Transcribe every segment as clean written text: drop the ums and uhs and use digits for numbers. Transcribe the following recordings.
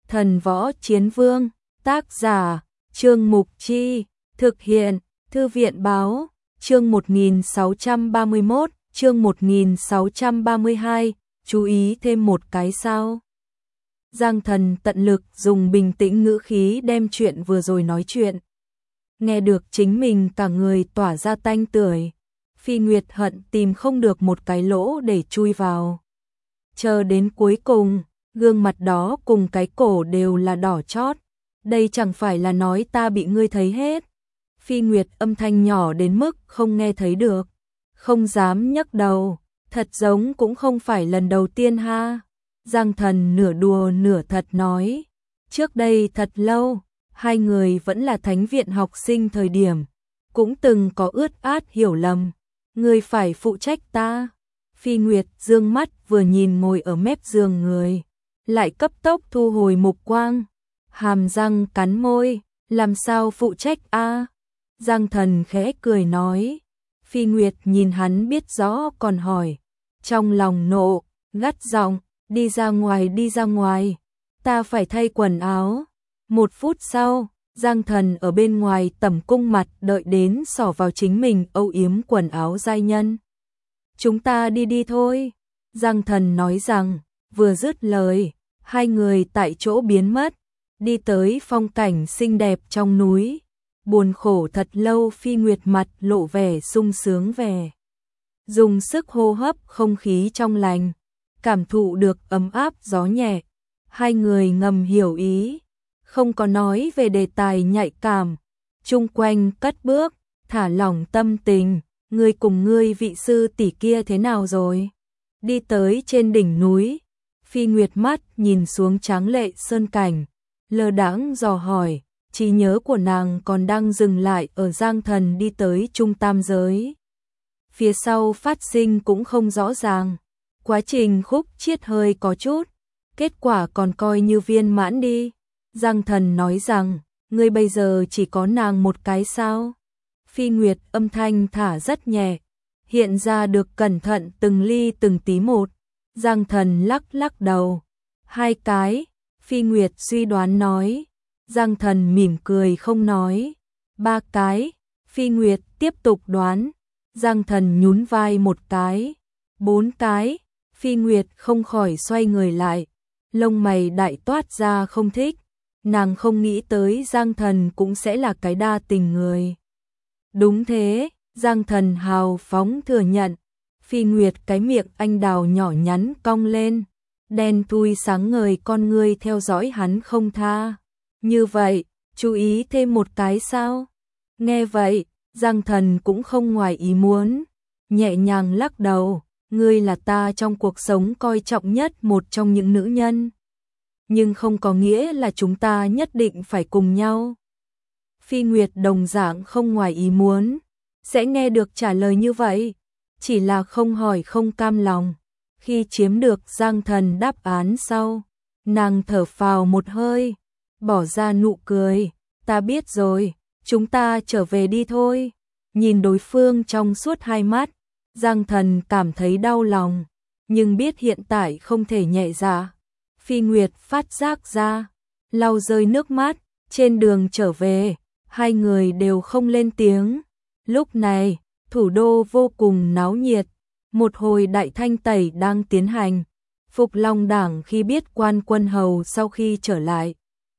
Thần Võ Chiến Vương, tác giả, Trương Mục Chi, thực hiện, Thư viện Báo, chương 1631, chương 1632, chú ý thêm một cái sao. Giang Thần tận lực dùng bình tĩnh ngữ khí đem chuyện vừa rồi nói chuyện. Nghe được chính mình cả người tỏa ra tanh tưởi, Phi Nguyệt hận tìm không được một cái lỗ để chui vào. Chờ đến cuối cùng, gương mặt đó cùng cái cổ đều là đỏ chót. Đây chẳng phải là nói ta bị ngươi thấy hết. Phi Nguyệt âm thanh nhỏ đến mức không nghe thấy được. Không dám nhấc đầu, thật giống cũng không phải lần đầu tiên ha. Giang Thần nửa đùa nửa thật nói. Trước đây thật lâu, hai người vẫn là thánh viện học sinh thời điểm. Cũng từng có ướt át hiểu lầm. Ngươi phải phụ trách ta. Phi Nguyệt dương mắt vừa nhìn ngồi ở mép giường người. Lại cấp tốc thu hồi mục quang. Hàm răng cắn môi, làm sao phụ trách a? Giang Thần khẽ cười nói. Phi Nguyệt nhìn hắn biết rõ còn hỏi. Trong lòng nộ, gắt giọng, đi ra ngoài, ta phải thay quần áo. 1 phút sau, Giang Thần ở bên ngoài tẩm cung mặt đợi đến xỏ vào chính mình âu yếm quần áo giai nhân. Chúng ta đi thôi. Giang Thần nói rằng, vừa dứt lời, hai người tại chỗ biến mất, đi tới phong cảnh xinh đẹp trong núi. Buồn khổ thật lâu Phi Nguyệt mặt lộ vẻ sung sướng vẻ. Dùng sức hô hấp không khí trong lành, cảm thụ được ấm áp gió nhẹ. Hai người ngầm hiểu ý, không có nói về đề tài nhạy cảm. Chung quanh cất bước, thả lỏng tâm tình. Ngươi cùng ngươi vị sư tỷ kia thế nào rồi? Đi tới trên đỉnh núi, Phi Nguyệt mắt nhìn xuống tráng lệ sơn cảnh, lơ đãng dò hỏi, trí nhớ của nàng còn đang dừng lại ở Giang Thần đi tới trung tam giới. Phía sau phát sinh cũng không rõ ràng, quá trình khúc chiết hơi có chút, kết quả còn coi như viên mãn đi. Giang Thần nói rằng, ngươi bây giờ chỉ có nàng một cái sao? Phi Nguyệt âm thanh thả rất nhẹ, hiện ra được cẩn thận từng ly từng tí một. Giang Thần lắc đầu. 2 cái, Phi Nguyệt suy đoán nói. Giang Thần mỉm cười không nói. 3 cái, Phi Nguyệt tiếp tục đoán. Giang Thần nhún vai 1 cái. 4 cái, Phi Nguyệt không khỏi xoay người lại. Lông mày đại toát ra không thích. Nàng không nghĩ tới Giang Thần cũng sẽ là cái đa tình người. Đúng thế, Giang Thần hào phóng thừa nhận. Phi Nguyệt cái miệng anh đào nhỏ nhắn cong lên, đen thui sáng ngời con ngươi theo dõi hắn không tha. Như vậy, chú ý thêm 1 cái sao? Nghe vậy, Giang Thần cũng không ngoài ý muốn, nhẹ nhàng lắc đầu, ngươi là ta trong cuộc sống coi trọng nhất một trong những nữ nhân. Nhưng không có nghĩa là chúng ta nhất định phải cùng nhau. Phi Nguyệt đồng dạng không ngoài ý muốn, sẽ nghe được trả lời như vậy, chỉ là không hỏi không cam lòng. Khi chiếm được Giang Thần đáp án sau, nàng thở phào một hơi, bỏ ra nụ cười, ta biết rồi, chúng ta trở về đi thôi. Nhìn đối phương trong suốt 2 mắt, Giang Thần cảm thấy đau lòng, nhưng biết hiện tại không thể nhẹ dạ. Phi Nguyệt phát giác ra, lau rơi nước mắt, trên đường trở về, hai người đều không lên tiếng. Lúc này, thủ đô vô cùng náo nhiệt, một hồi đại thanh tẩy đang tiến hành. Phục Long Đảng khi biết Quan Quân Hầu sau khi trở lại,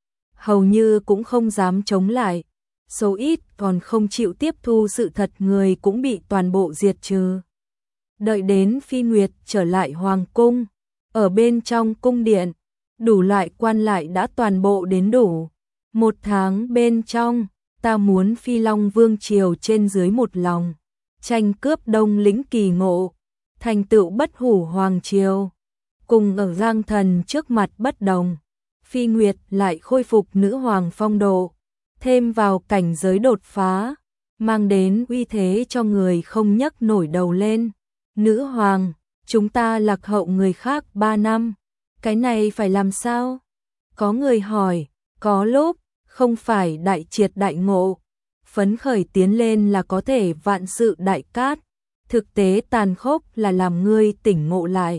hầu như cũng không dám chống lại. Số ít còn không chịu tiếp thu sự thật người cũng bị toàn bộ diệt trừ. Đợi đến Phi Nguyệt trở lại Hoàng Cung, ở bên trong cung điện, đủ loại quan lại đã toàn bộ đến đủ. 1 tháng bên trong, ta muốn Phi Long Vương triều trên dưới một lòng, tranh cướp Đông lĩnh kỳ ngộ, thành tựu bất hủ hoàng triều. Cùng ở Giang Thần trước mặt bất đồng, Phi Nguyệt lại khôi phục nữ hoàng phong độ, thêm vào cảnh giới đột phá, mang đến uy thế cho người không nhấc nổi đầu lên. Nữ hoàng, chúng ta lạc hậu người khác 3 năm, cái này phải làm sao? Có người hỏi, có lúc, không phải đại triệt đại ngộ, phấn khởi tiến lên là có thể vạn sự đại cát, thực tế tàn khốc là làm ngươi tỉnh ngộ lại.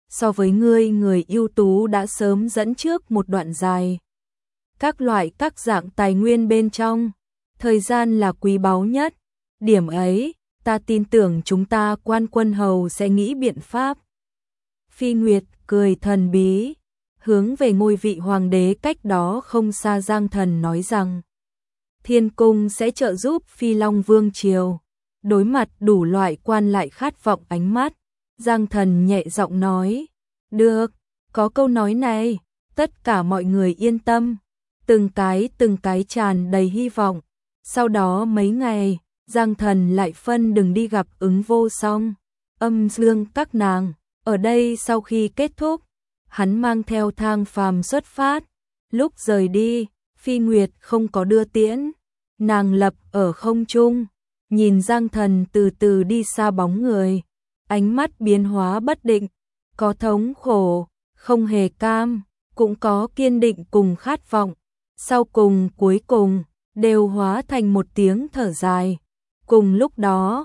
so với ngươi người ưu tú đã sớm dẫn trước một đoạn dài. Các loại các dạng tài nguyên bên trong, thời gian là quý báu nhất, điểm ấy, ta tin tưởng chúng ta Quan Quân Hầu sẽ nghĩ biện pháp. Phi Nguyệt cười thần bí, hướng về ngôi vị hoàng đế cách đó không xa Giang Thần nói rằng, Thiên Cung sẽ trợ giúp Phi Long Vương Triều, đối mặt đủ loại quan lại khát vọng ánh mắt. Giang Thần nhẹ giọng nói, được, có câu nói này, tất cả mọi người yên tâm, từng cái tràn đầy hy vọng. Sau đó mấy ngày, Giang Thần lại phân đừng đi gặp Ứng Vô Song, Âm Dương các nàng. Ở đây sau khi kết thúc, hắn mang theo thang phàm xuất phát. Lúc rời đi, Phi Nguyệt không có đưa tiễn, nàng lập ở không trung, nhìn Giang Thần từ từ đi xa bóng người, ánh mắt biến hóa bất định, có thống khổ, không hề cam, cũng có kiên định cùng khát vọng. Sau cùng cuối cùng, đều hóa thành một tiếng thở dài. Cùng lúc đó,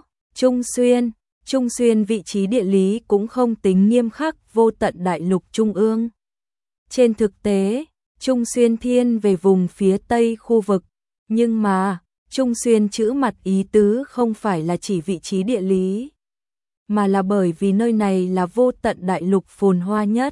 Trung Xuyên vị trí địa lý cũng không tính nghiêm khắc Vô Tận Đại Lục Trung ương. Trên thực tế, Trung Xuyên thiên về vùng phía Tây khu vực, nhưng mà, Trung Xuyên chữ mặt ý tứ không phải là chỉ vị trí địa lý, mà là bởi vì nơi này là Vô Tận Đại Lục phồn hoa nhất,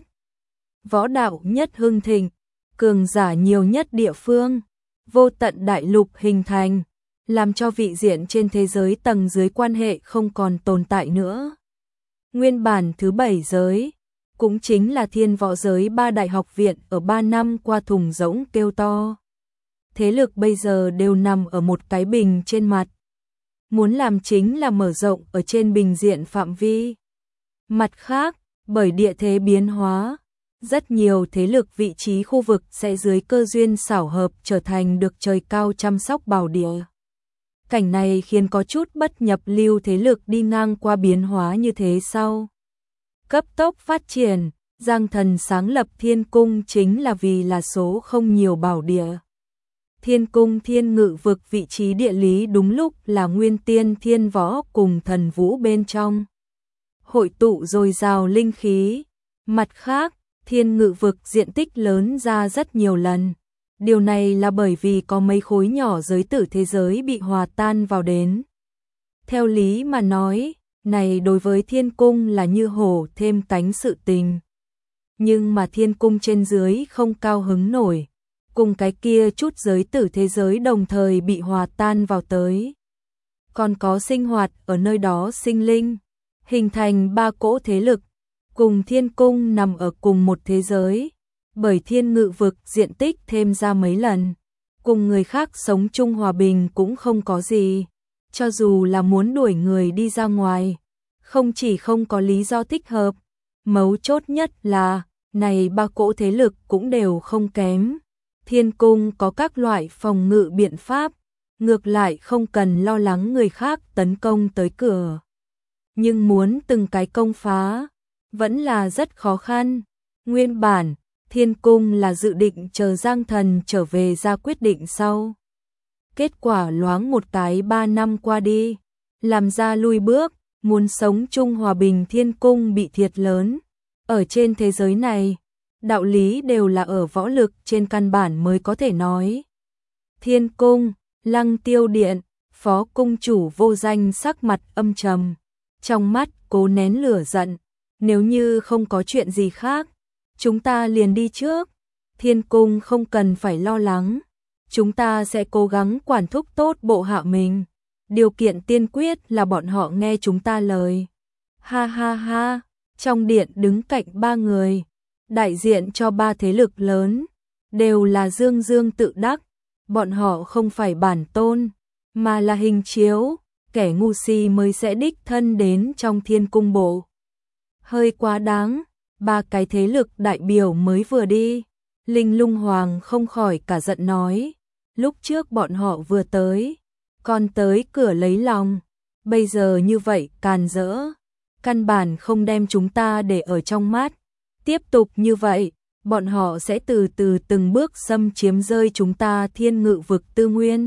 võ đạo nhất hưng thịnh, cường giả nhiều nhất địa phương. Vô Tận Đại Lục hình thành, làm cho vị diện trên thế giới tầng dưới quan hệ không còn tồn tại nữa. Nguyên bản thứ 7 giới, cũng chính là thiên võ giới 3 đại học viện ở 3 năm qua thùng rỗng kêu to. Thế lực bây giờ đều nằm ở một cái bình trên mặt. Muốn làm chính là mở rộng ở trên bình diện phạm vi. Mặt khác, bởi địa thế biến hóa, rất nhiều thế lực vị trí khu vực sẽ dưới cơ duyên xảo hợp trở thành được trời cao chăm sóc bảo địa. Cảnh này khiến có chút bất nhập lưu thế lực đi ngang qua biến hóa như thế sau. Cấp tốc phát triển, Giang Thần sáng lập Thiên Cung chính là vì là số không nhiều bảo địa. Thiên Cung Thiên Ngự vực vị trí địa lý đúng lúc là nguyên tiên thiên võ cùng thần vũ bên trong. Hội tụ dồi dào linh khí. Mặt khác, Thiên Ngự vực diện tích lớn ra rất nhiều lần. Điều này là bởi vì có mấy khối nhỏ giới tử thế giới bị hòa tan vào đến. Theo lý mà nói, này đối với Thiên Cung là như hổ thêm cánh sự tình. Nhưng mà Thiên Cung trên dưới không cao hứng nổi, cùng cái kia chút giới tử thế giới đồng thời bị hòa tan vào tới. Còn có sinh hoạt ở nơi đó sinh linh, hình thành 3 cỗ thế lực, cùng Thiên Cung nằm ở cùng một thế giới. Bởi Thiên Ngự vực diện tích thêm ra mấy lần, cùng người khác sống chung hòa bình cũng không có gì. Cho dù là muốn đuổi người đi ra ngoài, không chỉ không có lý do thích hợp, mấu chốt nhất là, này 3 cỗ thế lực cũng đều không kém. Thiên Cung có các loại phòng ngự biện pháp, ngược lại không cần lo lắng người khác tấn công tới cửa. Nhưng muốn từng cái công phá, vẫn là rất khó khăn. Nguyên bản, Thiên Cung là dự định chờ Giang Thần trở về ra quyết định sau. Kết quả loáng một cái 3 năm qua đi, làm ra lui bước, muốn sống chung hòa bình Thiên Cung bị thiệt lớn. Ở trên thế giới này, đạo lý đều là ở võ lực trên căn bản mới có thể nói. Thiên Cung, Lăng Tiêu Điện, Phó Cung chủ Vô Danh sắc mặt âm trầm, trong mắt cố nén lửa giận, nếu như không có chuyện gì khác, chúng ta liền đi trước. Thiên Cung không cần phải lo lắng, chúng ta sẽ cố gắng quản thúc tốt bộ hạ mình. Điều kiện tiên quyết là bọn họ nghe chúng ta lời. Ha ha ha, trong điện đứng cạnh 3 người, đại diện cho 3 thế lực lớn, đều là dương dương tự đắc. Bọn họ không phải bản tôn, mà là hình chiếu, kẻ ngu si mới sẽ đích thân đến trong Thiên Cung bộ. Hơi quá đáng. 3 cái thế lực đại biểu mới vừa đi, Linh Lung Hoàng không khỏi cả giận nói, lúc trước bọn họ vừa tới, còn tới cửa lấy lòng, bây giờ như vậy càn rỡ, căn bản không đem chúng ta để ở trong mắt, tiếp tục như vậy, bọn họ sẽ từ từ từng bước xâm chiếm rơi chúng ta Thiên Ngự vực tư nguyên.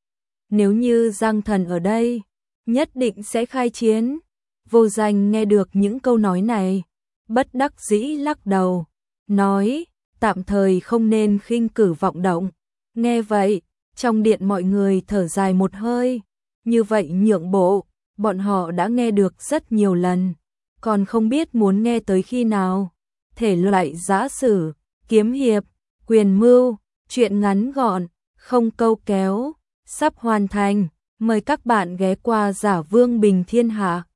Nếu như Giang Thần ở đây, nhất định sẽ khai chiến. Vô Danh nghe được những câu nói này, bất đắc dĩ lắc đầu, nói, tạm thời không nên khinh cử vọng động. Nghe vậy, trong điện mọi người thở dài một hơi, như vậy nhượng bộ, bọn họ đã nghe được rất nhiều lần, còn không biết muốn nghe tới khi nào. Thể loại giã sử, kiếm hiệp, quyền mưu, truyện ngắn gọn, không câu kéo, sắp hoàn thành, mời các bạn ghé qua Giả Vương Bình Thiên Hạ.